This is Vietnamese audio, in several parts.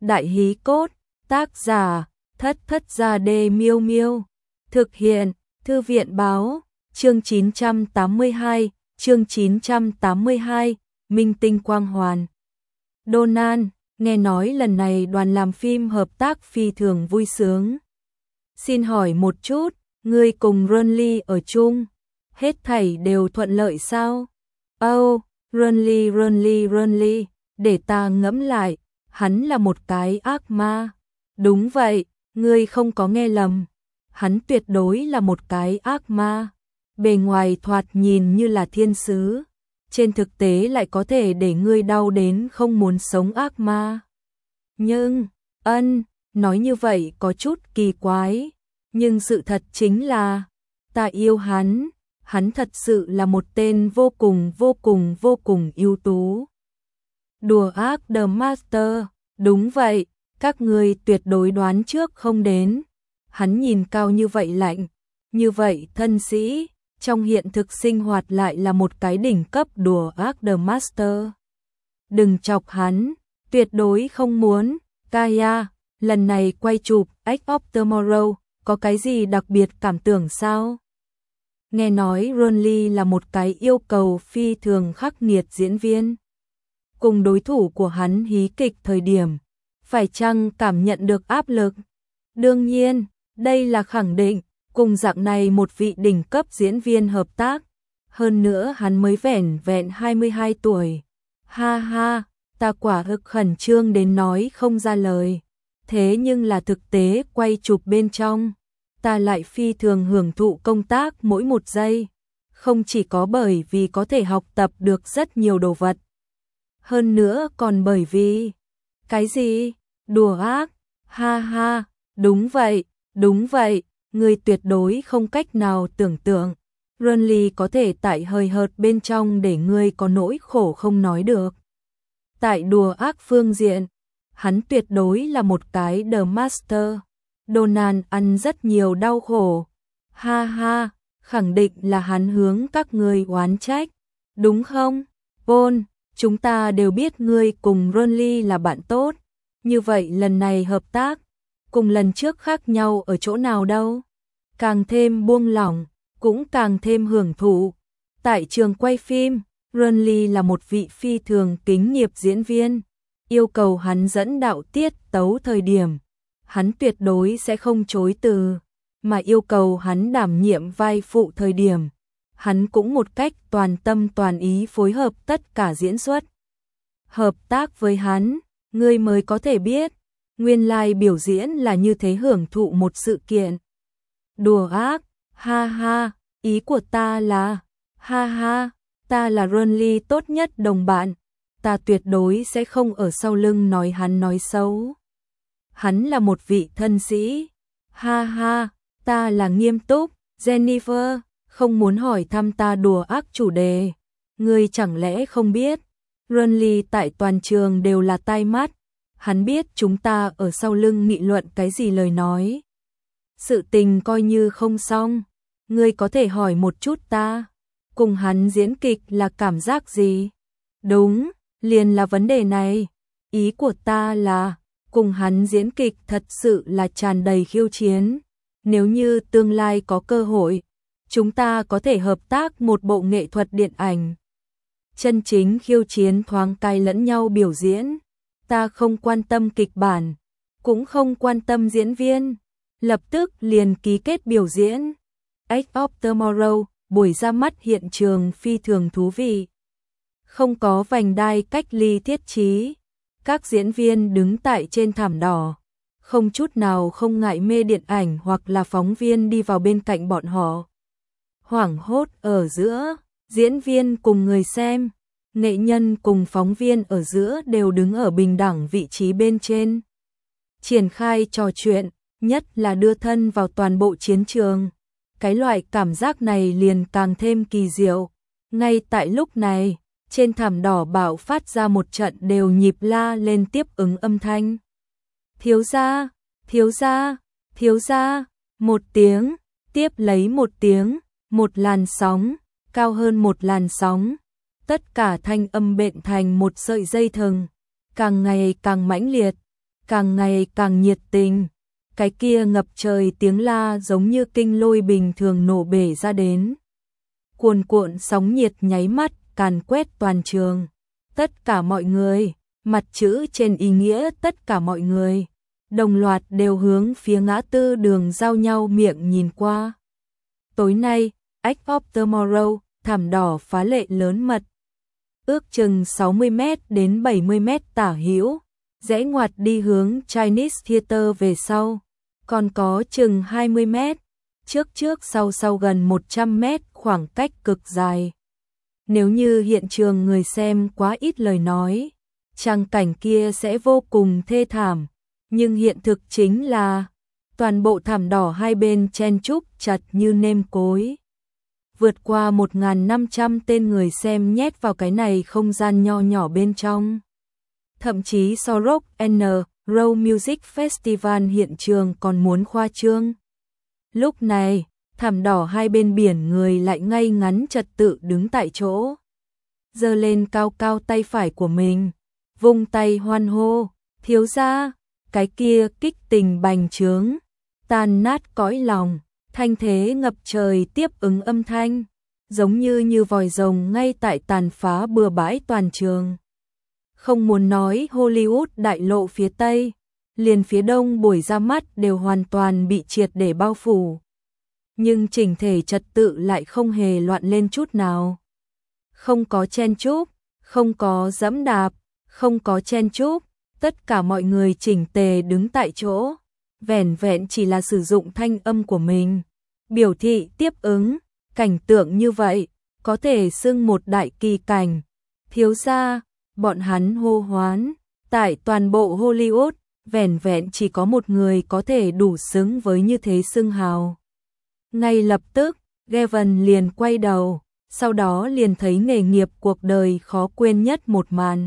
Đại hí cốt, tác giả, Thất Thất Gia Đê Miêu Miêu. Thực hiện, Thư viện báo, chương 982, Minh Tinh Quang Hoàn. Donald, nghe nói lần này đoàn làm phim hợp tác phi thường vui sướng. Xin hỏi một chút, ngươi cùng Ronly ở chung, hết thảy đều thuận lợi sao? Ronly, để ta ngẫm lại, hắn là một cái ác ma. Đúng vậy, ngươi không có nghe lầm, hắn tuyệt đối là một cái ác ma. Bề ngoài thoạt nhìn như là thiên sứ, trên thực tế lại có thể để ngươi đau đến không muốn sống ác ma. Nhưng, nói như vậy có chút kỳ quái, nhưng sự thật chính là, ta yêu hắn, hắn thật sự là một tên vô cùng ưu tú. Đùa ác The Master, đúng vậy, các ngươi tuyệt đối đoán trước không đến. Hắn nhìn cao như vậy lạnh, như vậy thân sĩ, trong hiện thực sinh hoạt lại là một cái đỉnh cấp đùa ác The Master. Đừng chọc hắn, tuyệt đối không muốn. Kaya, lần này quay chụp Edge of Tomorrow, có cái gì đặc biệt cảm tưởng sao? Nghe nói Ronly là một cái yêu cầu phi thường khắc nghiệt diễn viên. Cùng đối thủ của hắn hí kịch thời điểm, phải chăng cảm nhận được áp lực? Đương nhiên, đây là khẳng định, cùng dạng này một vị đỉnh cấp diễn viên hợp tác. Hơn nữa hắn mới vẻn vẹn 22 tuổi. Ha ha, ta quả thực khẩn trương đến nói không ra lời. Thế nhưng là thực tế quay chụp bên trong, ta lại phi thường hưởng thụ công tác mỗi một giây. Không chỉ có bởi vì có thể học tập được rất nhiều đồ vật. Hơn nữa còn bởi vì... Cái gì? Đùa ác? Ha ha, đúng vậy, ngươi tuyệt đối không cách nào tưởng tượng. Ronly có thể tại hơi hợt bên trong để ngươi có nỗi khổ không nói được. Tại đùa ác phương diện, hắn tuyệt đối là một cái The Master. Donald ăn rất nhiều đau khổ. Ha ha, khẳng định là hắn hướng các ngươi oán trách. Đúng không? Paul, chúng ta đều biết ngươi cùng Ronly là bạn tốt. Như vậy lần này hợp tác, cùng lần trước khác nhau ở chỗ nào đâu? Càng thêm buông lỏng, cũng càng thêm hưởng thụ. Tại trường quay phim, Ronly là một vị phi thường kính nghiệp diễn viên. Yêu cầu hắn dẫn đạo tiết tấu thời điểm, hắn tuyệt đối sẽ không chối từ. Mà yêu cầu hắn đảm nhiệm vai phụ thời điểm, hắn cũng một cách toàn tâm toàn ý phối hợp tất cả diễn xuất. Hợp tác với hắn, ngươi mới có thể biết, nguyên lai biểu diễn là như thế hưởng thụ một sự kiện. Đùa ác, ha ha, ý của ta là, ha ha, ta là Ronly tốt nhất đồng bạn, ta tuyệt đối sẽ không ở sau lưng nói hắn nói xấu. Hắn là một vị thân sĩ, ha ha, ta là nghiêm túc. Jennifer, không muốn hỏi thăm ta đùa ác chủ đề, ngươi chẳng lẽ không biết, Ronly tại toàn trường đều là tai mắt, hắn biết chúng ta ở sau lưng nghị luận cái gì lời nói. Sự tình coi như không xong, ngươi có thể hỏi một chút ta, cùng hắn diễn kịch là cảm giác gì? Đúng, liền là vấn đề này, ý của ta là, cùng hắn diễn kịch thật sự là tràn đầy khiêu chiến. Nếu như tương lai có cơ hội, chúng ta có thể hợp tác một bộ nghệ thuật điện ảnh. Chân chính khiêu chiến thoáng cái lẫn nhau biểu diễn. Ta không quan tâm kịch bản, cũng không quan tâm diễn viên. Lập tức liền ký kết biểu diễn. Edge of Tomorrow, buổi ra mắt hiện trường phi thường thú vị. Không có vành đai cách ly thiết trí. Các diễn viên đứng tại trên thảm đỏ. Không chút nào không ngại mê điện ảnh hoặc là phóng viên đi vào bên cạnh bọn họ. Hoảng hốt ở giữa, diễn viên cùng người xem, nghệ nhân cùng phóng viên ở giữa đều đứng ở bình đẳng vị trí bên trên. Triển khai trò chuyện, nhất là đưa thân vào toàn bộ chiến trường. Cái loại cảm giác này liền càng thêm kỳ diệu. Ngay tại lúc này, trên thảm đỏ bạo phát ra một trận đều nhịp la lên tiếp ứng âm thanh. Thiếu gia, một tiếng, tiếp lấy một tiếng, một làn sóng, cao hơn một làn sóng. Tất cả thanh âm bện thành một sợi dây thừng, càng ngày càng mãnh liệt. càng ngày càng nhiệt tình. Cái kia ngập trời tiếng la giống như kinh lôi bình thường nổ bể ra đến. Cuồn cuộn sóng nhiệt nháy mắt càn quét toàn trường. Tất cả mọi người, mặt chữ trên ý nghĩa tất cả mọi người, đồng loạt đều hướng phía ngã tư đường giao nhau miệng nhìn qua. Tối nay, Act of Tomorrow, thảm đỏ phá lệ lớn mật. Ước chừng 60m đến 70m tả hữu, rẽ ngoặt đi hướng Chinese Theater về sau, còn có chừng 20m, trước sau gần 100m khoảng cách cực dài. Nếu như hiện trường người xem quá ít lời nói, tràng cảnh kia sẽ vô cùng thê thảm, nhưng hiện thực chính là toàn bộ thảm đỏ hai bên chen chúc chặt như nêm cối. Vượt qua 1.500 tên người xem nhét vào cái này không gian nho nhỏ bên trong. Thậm chí so Rock and Roll Music Festival hiện trường còn muốn khoa trương. Lúc này, thảm đỏ hai bên biển người lại ngay ngắn trật tự đứng tại chỗ. Giơ lên cao cao tay phải của mình, vung tay hoan hô, thiếu gia, cái kia kích tình bành trướng, tan nát cõi lòng, thanh thế ngập trời tiếp ứng âm thanh, giống như vòi rồng ngay tại tàn phá bừa bãi toàn trường. Không muốn nói Hollywood đại lộ phía Tây, liền phía Đông buổi ra mắt đều hoàn toàn bị triệt để bao phủ. Nhưng chỉnh thể trật tự lại không hề loạn lên chút nào. Không có chen chúc, không có giẫm đạp, không có chen chúc, tất cả mọi người chỉnh tề đứng tại chỗ, vẻn vẹn chỉ là sử dụng thanh âm của mình, biểu thị tiếp ứng. Cảnh tượng như vậy, có thể xưng một đại kỳ cảnh. Thiếu gia, bọn hắn hô hoán, tại toàn bộ Hollywood, vẻn vẹn chỉ có một người có thể đủ xứng với như thế xưng hào. Ngay lập tức, Gavin liền quay đầu, sau đó liền thấy nghề nghiệp cuộc đời khó quên nhất một màn.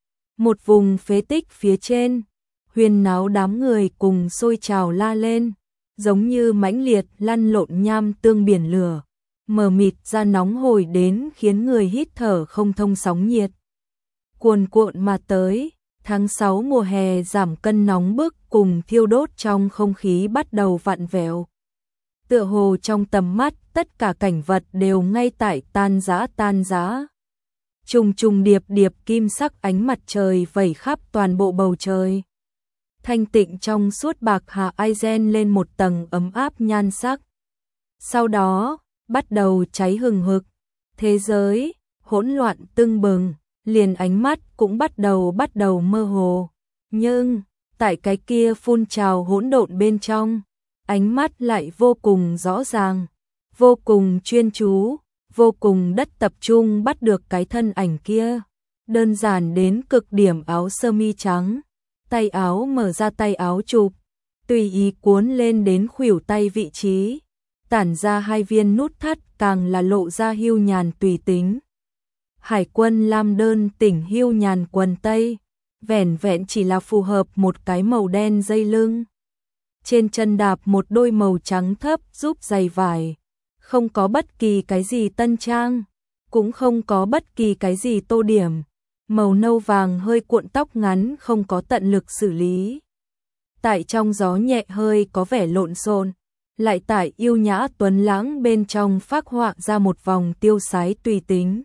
Một vùng phế tích phía trên, huyên náo đám người cùng sôi trào la lên, giống như mãnh liệt lăn lộn nham tương biển lửa, mờ mịt ra nóng hổi đến khiến người hít thở không thông sóng nhiệt. Cuồn cuộn mà tới, tháng 6 mùa hè giảm cân nóng bức cùng thiêu đốt trong không khí bắt đầu vặn vẹo. Tựa hồ trong tầm mắt tất cả cảnh vật đều ngay tại tan rã. Trùng trùng điệp điệp kim sắc ánh mặt trời vẩy khắp toàn bộ bầu trời. Thanh tịnh trong suốt bạc hà Aizen lên một tầng ấm áp nhan sắc. Sau đó, bắt đầu cháy hừng hực. Thế giới, hỗn loạn tưng bừng, liền ánh mắt cũng bắt đầu mơ hồ. Nhưng, tại cái kia phun trào hỗn độn bên trong, ánh mắt lại vô cùng rõ ràng, vô cùng chuyên chú, vô cùng đất tập trung bắt được cái thân ảnh kia. Đơn giản đến cực điểm áo sơ mi trắng, tay áo mở ra tay áo chụp, tùy ý cuốn lên đến khuỷu tay vị trí, tản ra hai viên nút thắt càng là lộ ra hưu nhàn tùy tính. Hải quân lam đơn tỉnh hưu nhàn quần tây, vẻn vẹn chỉ là phù hợp một cái màu đen dây lưng. Trên chân đạp một đôi màu trắng thấp giúp giày vải, không có bất kỳ cái gì tân trang, cũng không có bất kỳ cái gì tô điểm, màu nâu vàng hơi cuộn tóc ngắn không có tận lực xử lý. Tại trong gió nhẹ hơi có vẻ lộn xộn, lại tại yêu nhã tuấn lãng bên trong phác họa ra một vòng tiêu sái tùy tính.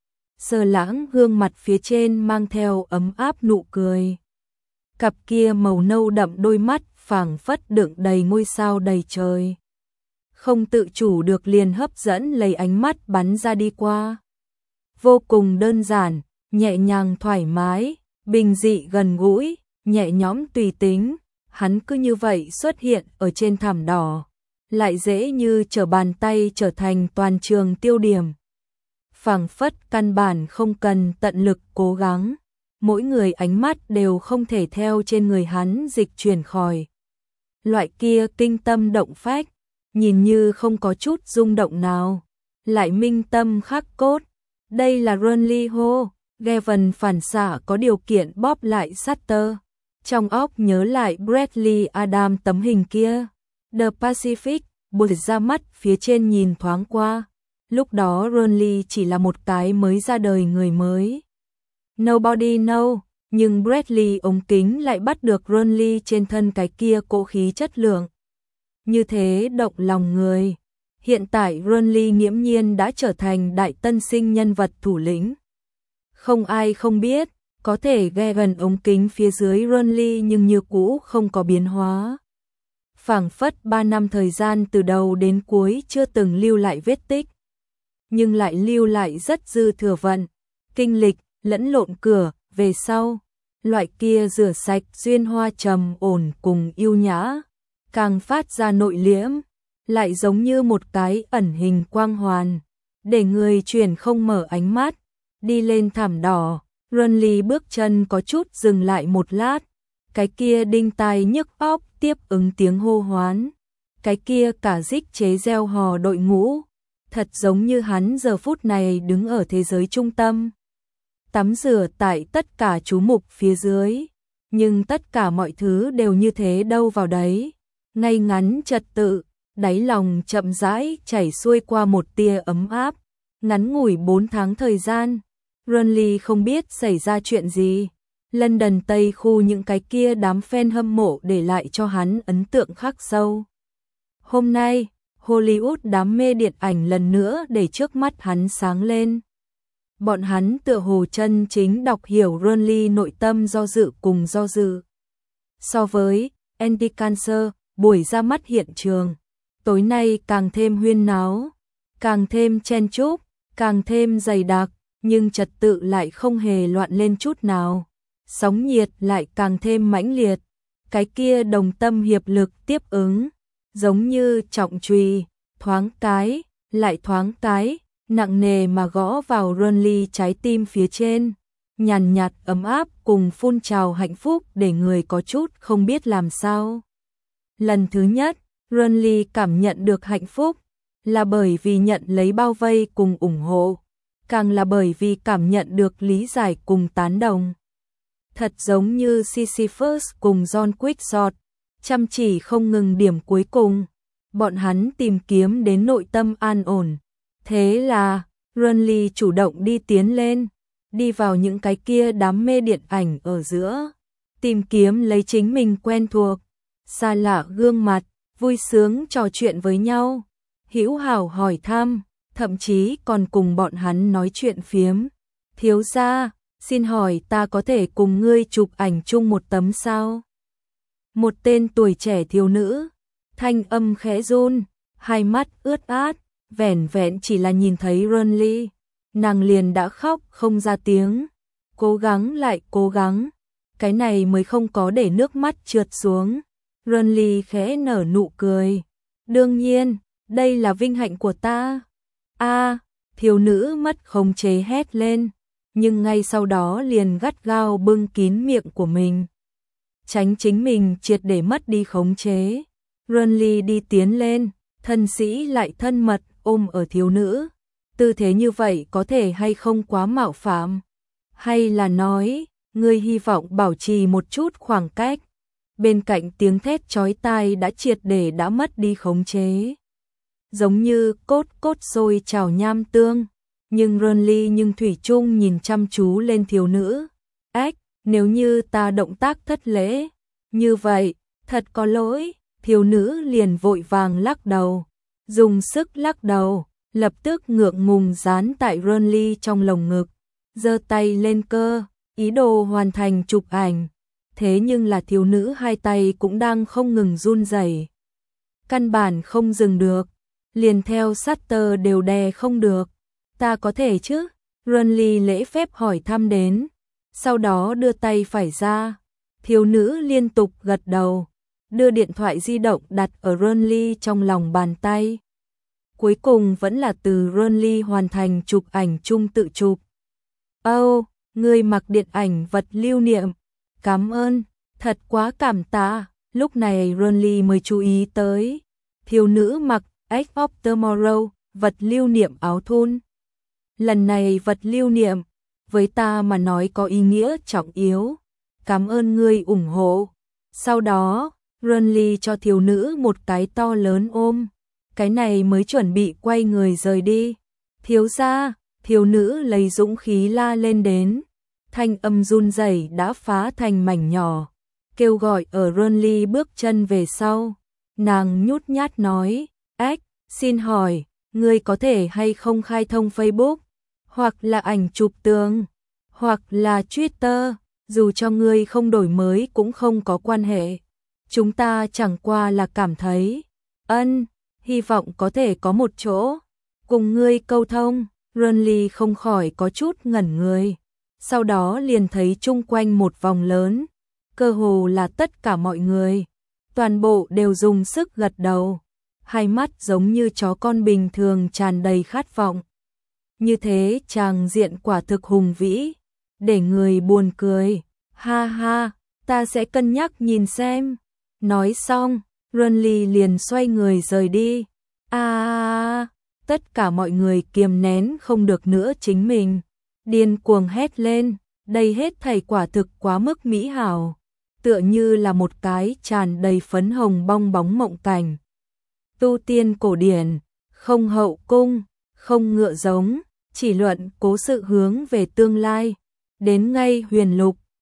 Sơ lãng gương mặt phía trên mang theo ấm áp nụ cười. Cặp kia màu nâu đậm đôi mắt phảng phất đựng đầy ngôi sao đầy trời. Không tự chủ được liền hấp dẫn lấy ánh mắt bắn ra đi qua. Vô cùng đơn giản, nhẹ nhàng thoải mái, bình dị gần gũi, nhẹ nhõm tùy tính. Hắn cứ như vậy xuất hiện ở trên thảm đỏ, lại dễ như trở bàn tay trở thành toàn trường tiêu điểm. Phảng phất căn bản không cần tận lực cố gắng, mỗi người ánh mắt đều không thể theo trên người hắn dịch chuyển khỏi. Loại kia kinh tâm động phách, nhìn như không có chút rung động nào, lại minh tâm khắc cốt. Đây là Ronnie Ho. Gavin phản xạ có điều kiện bóp lại Sutter, trong óc nhớ lại Bradley Adam tấm hình kia. The Pacific, buột ra mắt phía trên nhìn thoáng qua. Lúc đó Ronnie chỉ là một cái mới ra đời người mới. Nobody know, nhưng Bradley ống kính lại bắt được Ronly trên thân cái kia cỗ khí chất lượng. Như thế động lòng người. Hiện tại Ronly nghiễm nhiên đã trở thành đại tân sinh nhân vật thủ lĩnh. Không ai không biết, có thể ghe gần ống kính phía dưới Ronly nhưng như cũ không có biến hóa. Phảng phất 3 năm thời gian từ đầu đến cuối chưa từng lưu lại vết tích, nhưng lại lưu lại rất dư thừa vận, kinh lịch, lẫn lộn cửa, về sau. Loại kia rửa sạch duyên hoa trầm ổn cùng yêu nhã, càng phát ra nội liễm, lại giống như một cái ẩn hình quang hoàn, để người chuyển không mở ánh mắt. Đi lên thảm đỏ, Ronly bước chân có chút dừng lại một lát, cái kia đinh tai nhức óc tiếp ứng tiếng hô hoán, cái kia cả dích chế reo hò đội ngũ, thật giống như hắn giờ phút này đứng ở thế giới trung tâm. Tắm rửa tại tất cả chú mục phía dưới, nhưng tất cả mọi thứ đều như thế đâu vào đấy, ngay ngắn trật tự, đáy lòng chậm rãi chảy xuôi qua một tia ấm áp. Ngắn ngủi 4 tháng thời gian, Ronly không biết xảy ra chuyện gì. London Tây khu những cái kia đám fan hâm mộ để lại cho hắn ấn tượng khắc sâu. Hôm nay, Hollywood đám mê điện ảnh lần nữa để trước mắt hắn sáng lên. Bọn hắn tựa hồ chân chính đọc hiểu Ronly nội tâm do dự cùng do dự. So với Andy Cancer, buổi ra mắt hiện trường, tối nay càng thêm huyên náo, càng thêm chen chúc, càng thêm dày đặc, nhưng trật tự lại không hề loạn lên chút nào. Sóng nhiệt lại càng thêm mãnh liệt, cái kia đồng tâm hiệp lực tiếp ứng, giống như trọng chùy, thoáng cái, lại thoáng cái, nặng nề mà gõ vào Ronly trái tim phía trên, nhàn nhạt ấm áp cùng phun trào hạnh phúc để người có chút không biết làm sao. Lần thứ nhất, Ronly cảm nhận được hạnh phúc, là bởi vì nhận lấy bao vây cùng ủng hộ, càng là bởi vì cảm nhận được lý giải cùng tán đồng. Thật giống như Sisyphus cùng John Quixote, chăm chỉ không ngừng điểm cuối cùng, bọn hắn tìm kiếm đến nội tâm an ổn. Thế là, Ronly chủ động đi tiến lên, đi vào những cái kia đám mê điện ảnh ở giữa, tìm kiếm lấy chính mình quen thuộc, xa lạ gương mặt, vui sướng trò chuyện với nhau, hữu hảo hỏi thăm, thậm chí còn cùng bọn hắn nói chuyện phiếm. Thiếu gia, xin hỏi ta có thể cùng ngươi chụp ảnh chung một tấm sao? Một tên tuổi trẻ thiếu nữ, thanh âm khẽ run, hai mắt ướt át, vẻn vẹn chỉ là nhìn thấy Ronly, nàng liền đã khóc không ra tiếng, cố gắng lại cố gắng, cái này mới không có để nước mắt trượt xuống. Ronly khẽ nở nụ cười, đương nhiên, đây là vinh hạnh của ta. A, thiếu nữ mất khống chế hét lên, nhưng ngay sau đó liền gắt gao bưng kín miệng của mình, tránh chính mình triệt để mất đi khống chế. Ronly đi tiến lên, thân sĩ lại thân mật ôm ở thiếu nữ. Tư thế như vậy có thể hay không quá mạo phạm? Hay là nói, ngươi hy vọng bảo trì một chút khoảng cách? Bên cạnh tiếng thét chói tai đã triệt để đã mất đi khống chế. Giống như cốt cốt sôi trào nham tương. Nhưng Ronly nhưng thủy chung nhìn chăm chú lên thiếu nữ. Ách, nếu như ta động tác thất lễ, như vậy, thật có lỗi. Thiếu nữ liền vội vàng lắc đầu, dùng sức lắc đầu, lập tức ngượng ngùng dán tại Ronly trong lồng ngực, giơ tay lên cơ, ý đồ hoàn thành chụp ảnh. Thế nhưng là thiếu nữ hai tay cũng đang không ngừng run rẩy, căn bản không dừng được, liền theo shutter đều đè không được. Ta có thể chứ? Ronly lễ phép hỏi thăm đến, sau đó đưa tay phải ra. Thiếu nữ liên tục gật đầu, đưa điện thoại di động đặt ở Ronly trong lòng bàn tay. Cuối cùng vẫn là từ Ronly hoàn thành chụp ảnh chung tự chụp. Oh, ngươi mặc điện ảnh vật lưu niệm. Cảm ơn, thật quá cảm tạ. Lúc này Ronly mới chú ý tới. Thiếu nữ mặc Edge of Tomorrow, vật lưu niệm áo thun. Lần này vật lưu niệm, với ta mà nói có ý nghĩa trọng yếu. Cảm ơn ngươi ủng hộ. Sau đó, Ronly cho thiếu nữ một cái to lớn ôm. Cái này mới chuẩn bị quay người rời đi. Thiếu gia, thiếu nữ lấy dũng khí la lên đến. thanh âm run rẩy đã phá thành mảnh nhỏ, kêu gọi ở Ronly bước chân về sau. Nàng nhút nhát nói, ếch, xin hỏi, ngươi có thể hay không khai thông Facebook, hoặc là ảnh chụp tường, hoặc là Twitter, dù cho ngươi không đổi mới cũng không có quan hệ. Chúng ta chẳng qua là cảm thấy, hy vọng có thể có một chỗ, cùng ngươi câu thông. Ronly không khỏi có chút ngẩn người, sau đó liền thấy chung quanh một vòng lớn, cơ hồ là tất cả mọi người, toàn bộ đều dùng sức gật đầu, hai mắt giống như chó con bình thường tràn đầy khát vọng. Như thế tràng diện quả thực hùng vĩ, để người buồn cười. Ha ha, ta sẽ cân nhắc nhìn xem. Nói xong, Ronly liền xoay người rời đi. Tất cả mọi người kiềm nén không được nữa chính mình, điên cuồng hét lên, đây hết thảy quả thực quá mức mỹ hảo, tựa như là một cái tràn đầy phấn hồng bong bóng mộng cảnh. Tu tiên cổ điển, không hậu cung, không ngựa giống, chỉ luận cố sự hướng về tương lai, đến ngay huyền lục,